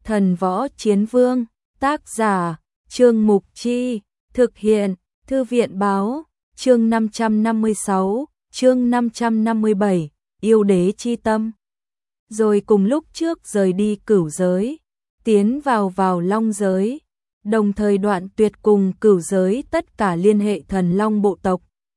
Thần Võ Chiến Vương, tác giả, Trương Mục Chi, thực hiện, Thư viện Báo, chương 556, chương 557, yêu đế chi tâm. Rồi cùng lúc trước rời đi Cửu giới, tiến vào Long giới, đồng thời đoạn tuyệt cùng Cửu giới tất cả liên hệ thần Long bộ tộc.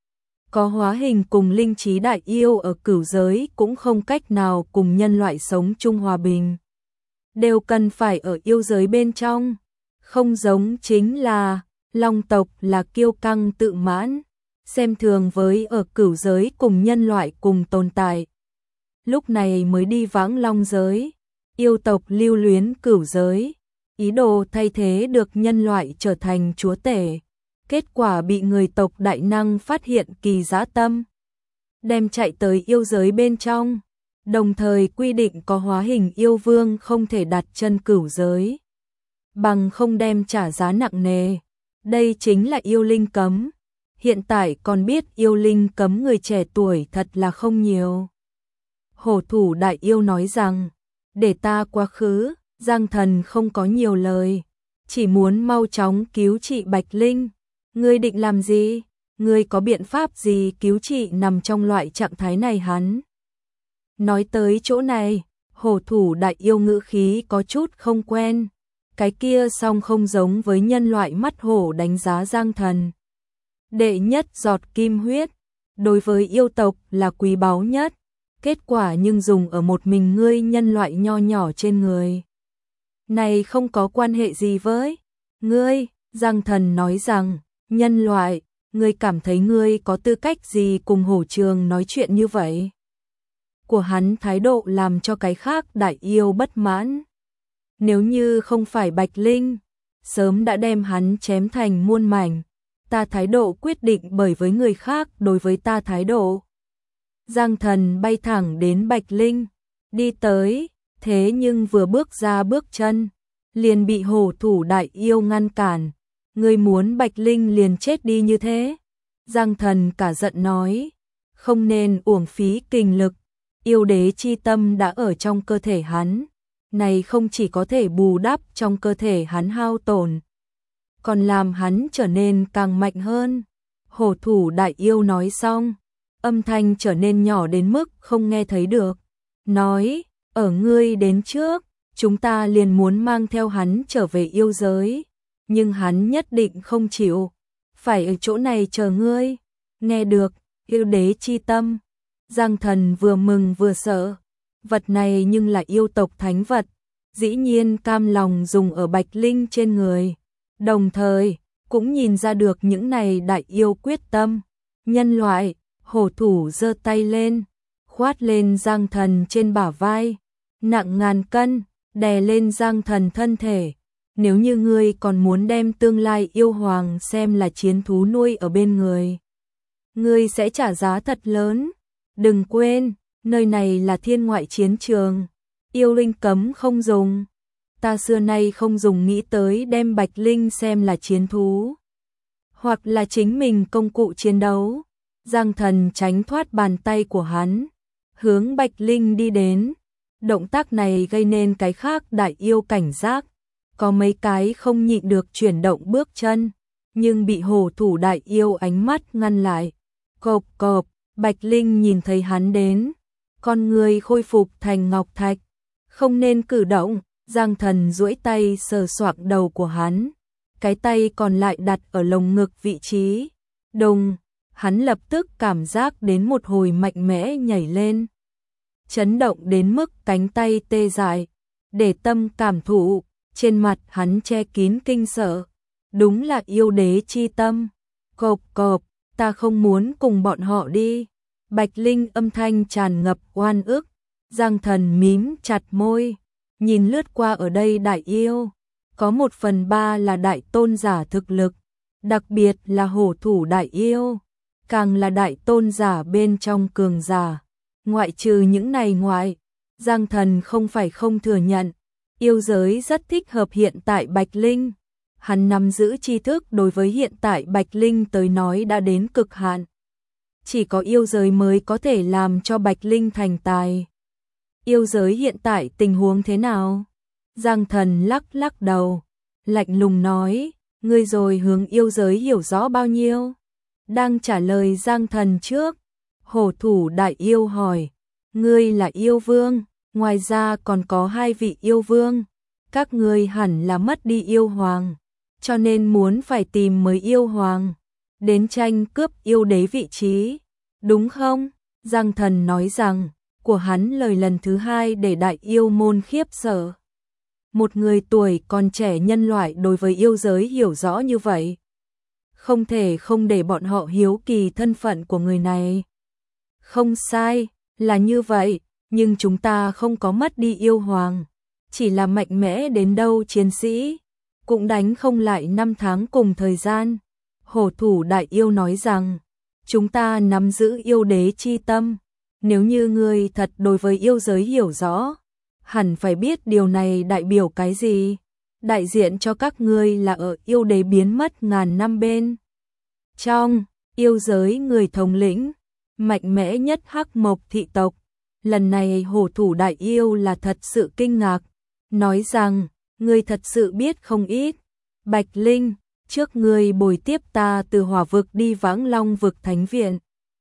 Có hóa hình cùng linh trí đại yêu ở Cửu giới cũng không cách nào cùng nhân loại sống chung hòa bình. Đều cần phải ở yêu giới bên trong, không giống chính là Long tộc là kiêu căng tự mãn, xem thường với ở Cửu giới cùng nhân loại cùng tồn tại. Lúc này mới đi vãng Long giới, yêu tộc lưu luyến Cửu giới, ý đồ thay thế được nhân loại trở thành chúa tể. Kết quả bị người tộc đại năng phát hiện kỳ dã tâm, đem chạy tới yêu giới bên trong, đồng thời quy định có hóa hình yêu vương không thể đặt chân Cửu giới, bằng không đem trả giá nặng nề. Đây chính là yêu linh cấm. Hiện tại còn biết yêu linh cấm người trẻ tuổi thật là không nhiều. Hổ thủ đại yêu nói rằng, để ta quá khứ. Giang Thần không có nhiều lời, chỉ muốn mau chóng cứu trị Bạch Linh. Ngươi định làm gì? Ngươi có biện pháp gì cứu trị nằm trong loại trạng thái này hắn? Nói tới chỗ này, hổ thủ đại yêu ngữ khí có chút không quen. Cái kia song không giống với nhân loại mắt hổ đánh giá Giang Thần. Đệ nhất giọt kim huyết, đối với yêu tộc là quý báu nhất. Kết quả nhưng dùng ở một mình ngươi nhân loại nho nhỏ trên người. Này không có quan hệ gì với ngươi. Giang Thần nói rằng, nhân loại, ngươi cảm thấy ngươi có tư cách gì cùng hổ trường nói chuyện như vậy? Của hắn thái độ làm cho cái khác đại yêu bất mãn. Nếu như không phải Bạch Linh, sớm đã đem hắn chém thành muôn mảnh. Ta thái độ quyết định bởi với người khác đối với ta thái độ. Giang Thần bay thẳng đến Bạch Linh, đi tới, thế nhưng vừa bước ra bước chân, liền bị hổ thủ đại yêu ngăn cản. Ngươi muốn Bạch Linh liền chết đi như thế? Giang Thần cả giận nói, không nên uổng phí kình lực, yêu đế chi tâm đã ở trong cơ thể hắn. Này không chỉ có thể bù đắp trong cơ thể hắn hao tổn, còn làm hắn trở nên càng mạnh hơn. Hổ thủ đại yêu nói xong, âm thanh trở nên nhỏ đến mức không nghe thấy được. Nói, ở ngươi đến trước, chúng ta liền muốn mang theo hắn trở về yêu giới. Nhưng hắn nhất định không chịu, phải ở chỗ này chờ ngươi. Nghe được, yêu đế chi tâm. Giang Thần vừa mừng vừa sợ. Vật này nhưng là yêu tộc thánh vật, dĩ nhiên cam lòng dùng ở Bạch Linh trên người. Đồng thời, cũng nhìn ra được những này đại yêu quyết tâm. Nhân loại, hổ thủ giơ tay lên, khoát lên Giang Thần trên bả vai, nặng ngàn cân, đè lên Giang Thần thân thể. Nếu như ngươi còn muốn đem tương lai yêu hoàng xem là chiến thú nuôi ở bên người, ngươi sẽ trả giá thật lớn. Đừng quên, nơi này là thiên ngoại chiến trường, yêu linh cấm không dùng. Ta xưa nay không dùng nghĩ tới đem Bạch Linh xem là chiến thú, hoặc là chính mình công cụ chiến đấu. Giang Thần tránh thoát bàn tay của hắn, hướng Bạch Linh đi đến. Động tác này gây nên cái khác đại yêu cảnh giác, có mấy cái không nhịn được chuyển động bước chân, nhưng bị hổ thủ đại yêu ánh mắt ngăn lại. Cộp cộp, Bạch Linh nhìn thấy hắn đến, con người khôi phục thành ngọc thạch, không nên cử động. Giang Thần duỗi tay sờ soạng đầu của hắn, cái tay còn lại đặt ở lồng ngực vị trí. Đùng, hắn lập tức cảm giác đến một hồi mạnh mẽ nhảy lên, chấn động đến mức cánh tay tê dại. Để tâm cảm thụ, trên mặt hắn che kín kinh sợ. Đúng là yêu đế chi tâm. Cộp cộp, ta không muốn cùng bọn họ đi. Bạch Linh âm thanh tràn ngập oan ức. Giang Thần mím chặt môi, nhìn lướt qua ở đây đại yêu, có 1/3 là đại tôn giả thực lực, đặc biệt là hổ thủ đại yêu, càng là đại tôn giả bên trong cường giả. Ngoại trừ những này ngoại, Giang Thần không phải không thừa nhận, yêu giới rất thích hợp hiện tại Bạch Linh. Hắn nắm giữ tri thức đối với hiện tại Bạch Linh tới nói đã đến cực hạn. Chỉ có yêu giới mới có thể làm cho Bạch Linh thành tài. Yêu giới hiện tại tình huống thế nào? Giang Thần lắc lắc đầu, lạnh lùng nói, ngươi rồi hướng yêu giới hiểu rõ bao nhiêu? Đang trả lời Giang Thần trước, hổ thủ đại yêu hỏi, ngươi là yêu vương, ngoài ra còn có 2 vị yêu vương, các ngươi hẳn là mất đi yêu hoàng, cho nên muốn phải tìm mới yêu hoàng, đến tranh cướp yêu đế vị trí, đúng không? Giang Thần nói rằng, của hắn lời lần thứ 2 để đại yêu môn khiếp sợ. Một người tuổi còn trẻ nhân loại đối với yêu giới hiểu rõ như vậy, không thể không để bọn họ hiếu kỳ thân phận của người này. Không sai, là như vậy, nhưng chúng ta không có mất đi yêu hoàng, chỉ là mạnh mẽ đến đâu chiến sĩ, cũng đánh không lại 5 tháng cùng thời gian. Hổ thủ đại yêu nói rằng, chúng ta nắm giữ yêu đế chi tâm, nếu như ngươi thật đối với yêu giới hiểu rõ, hẳn phải biết điều này đại biểu cái gì, đại diện cho các ngươi là ở yêu đế biến mất ngàn năm bên. Trong yêu giới người thống lĩnh, mạnh mẽ nhất Hắc Mộc thị tộc, lần này hổ thủ đại yêu là thật sự kinh ngạc, nói rằng, ngươi thật sự biết không ít. Bạch Linh, trước ngươi bồi tiếp ta từ hỏa vực đi Vãng Long vực thánh viện,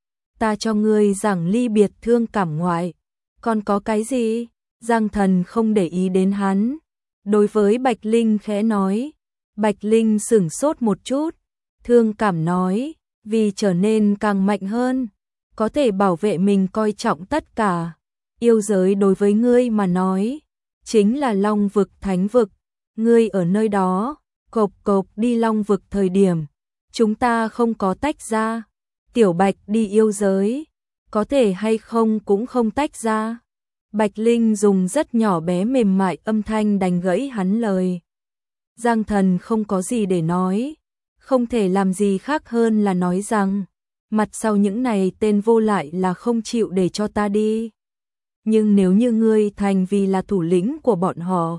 ta cho ngươi giảng ly biệt thương cảm ngoại, còn có cái gì? Giang Thần không để ý đến hắn, đối với Bạch Linh khẽ nói. Bạch Linh sửng sốt một chút, thương cảm nói, vì trở nên càng mạnh hơn, có thể bảo vệ mình coi trọng tất cả. Yêu giới đối với ngươi mà nói, chính là Long vực thánh vực, ngươi ở nơi đó, cộp cộp đi Long vực thời điểm, chúng ta không có tách ra. Tiểu Bạch đi yêu giới, có thể hay không cũng không tách ra. Bạch Linh dùng rất nhỏ bé mềm mại âm thanh đánh gãy hắn lời. Giang Thần không có gì để nói, không thể làm gì khác hơn là nói rằng, mặt sau những này tên vô lại là không chịu để cho ta đi. Nhưng nếu như ngươi thành vì là thủ lĩnh của bọn họ,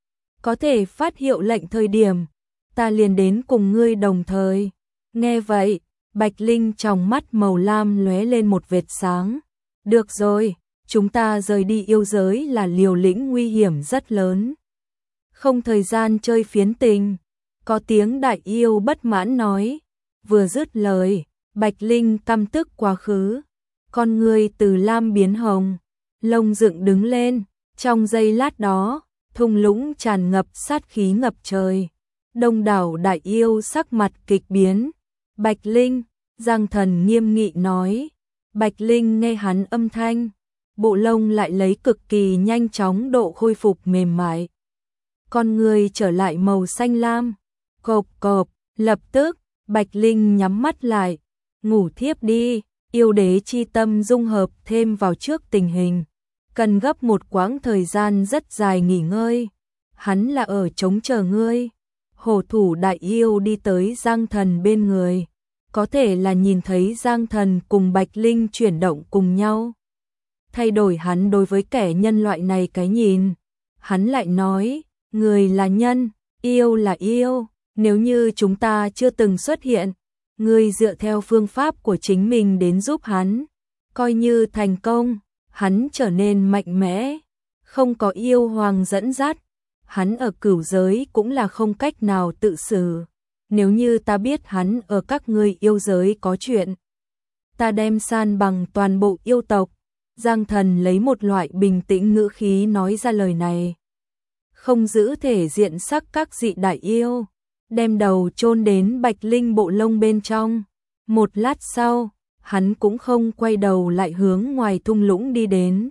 có thể phát hiệu lệnh thời điểm, ta liền đến cùng ngươi đồng thời. Nghe vậy, Bạch Linh trong mắt màu lam lóe lên một vệt sáng. Được rồi, chúng ta rời đi yêu giới là liều lĩnh nguy hiểm rất lớn. Không thời gian chơi phiến tình. Có tiếng đại yêu bất mãn nói. Vừa dứt lời, Bạch Linh căm tức quá khứ. Con người từ lam biến hồng, lông dựng đứng lên. Trong giây lát đó, thung lũng tràn ngập sát khí ngập trời. Đông đảo đại yêu sắc mặt kịch biến. Bạch Linh, Giang Thần nghiêm nghị nói. Bạch Linh nghe hắn âm thanh, bộ lông lại lấy cực kỳ nhanh chóng độ khôi phục mềm mại. Con người trở lại màu xanh lam, cộp cộp, lập tức, Bạch Linh nhắm mắt lại, ngủ thiếp đi, yêu đế chi tâm dung hợp thêm vào trước tình hình, cần gấp một quãng thời gian rất dài nghỉ ngơi, hắn là ở chống chờ ngươi. Hổ thủ đại yêu đi tới Giang Thần bên người, có thể là nhìn thấy Giang Thần cùng Bạch Linh chuyển động cùng nhau. Thay đổi hắn đối với kẻ nhân loại này cái nhìn, hắn lại nói, người là nhân, yêu là yêu, nếu như chúng ta chưa từng xuất hiện, ngươi dựa theo phương pháp của chính mình đến giúp hắn, coi như thành công, hắn trở nên mạnh mẽ, không có yêu hoàng dẫn dắt, hắn ở cửu giới cũng là không cách nào tự xử. Nếu như ta biết hắn ở các ngươi yêu giới có chuyện, ta đem san bằng toàn bộ yêu tộc. Giang Thần lấy một loại bình tĩnh ngữ khí nói ra lời này. Không giữ thể diện sắc các dị đại yêu, đem đầu chôn đến Bạch Linh bộ lông bên trong. Một lát sau, hắn cũng không quay đầu lại hướng ngoài thung lũng đi đến.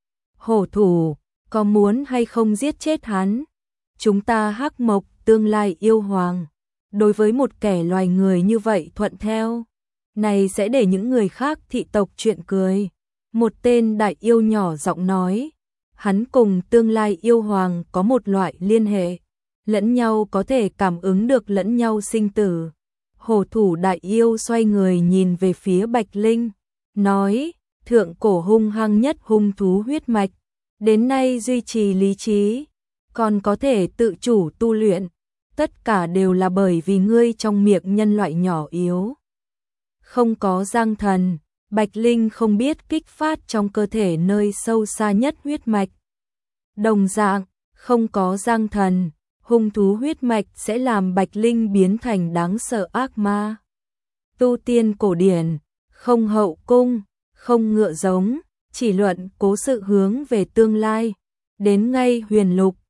Hổ thủ, có muốn hay không giết chết hắn? Chúng ta Hắc Mộc tương lai yêu hoàng, đối với một kẻ loài người như vậy thuận theo, này sẽ để những người khác thị tộc chuyện cười. Một tên đại yêu nhỏ giọng nói, hắn cùng tương lai yêu hoàng có một loại liên hệ, lẫn nhau có thể cảm ứng được lẫn nhau sinh tử. Hổ thủ đại yêu xoay người nhìn về phía Bạch Linh, nói, thượng cổ hung hăng nhất hung thú huyết mạch, đến nay duy trì lý trí, còn có thể tự chủ tu luyện, tất cả đều là bởi vì ngươi trong miệng nhân loại nhỏ yếu. Không có Giang Thần, Bạch Linh không biết kích phát trong cơ thể nơi sâu xa nhất huyết mạch. Đồng dạng, không có Giang Thần, hung thú huyết mạch sẽ làm Bạch Linh biến thành đáng sợ ác ma. Tu tiên cổ điển, không hậu cung, không ngựa giống, chỉ luận cố sự hướng về tương lai. Đến ngay huyền lục,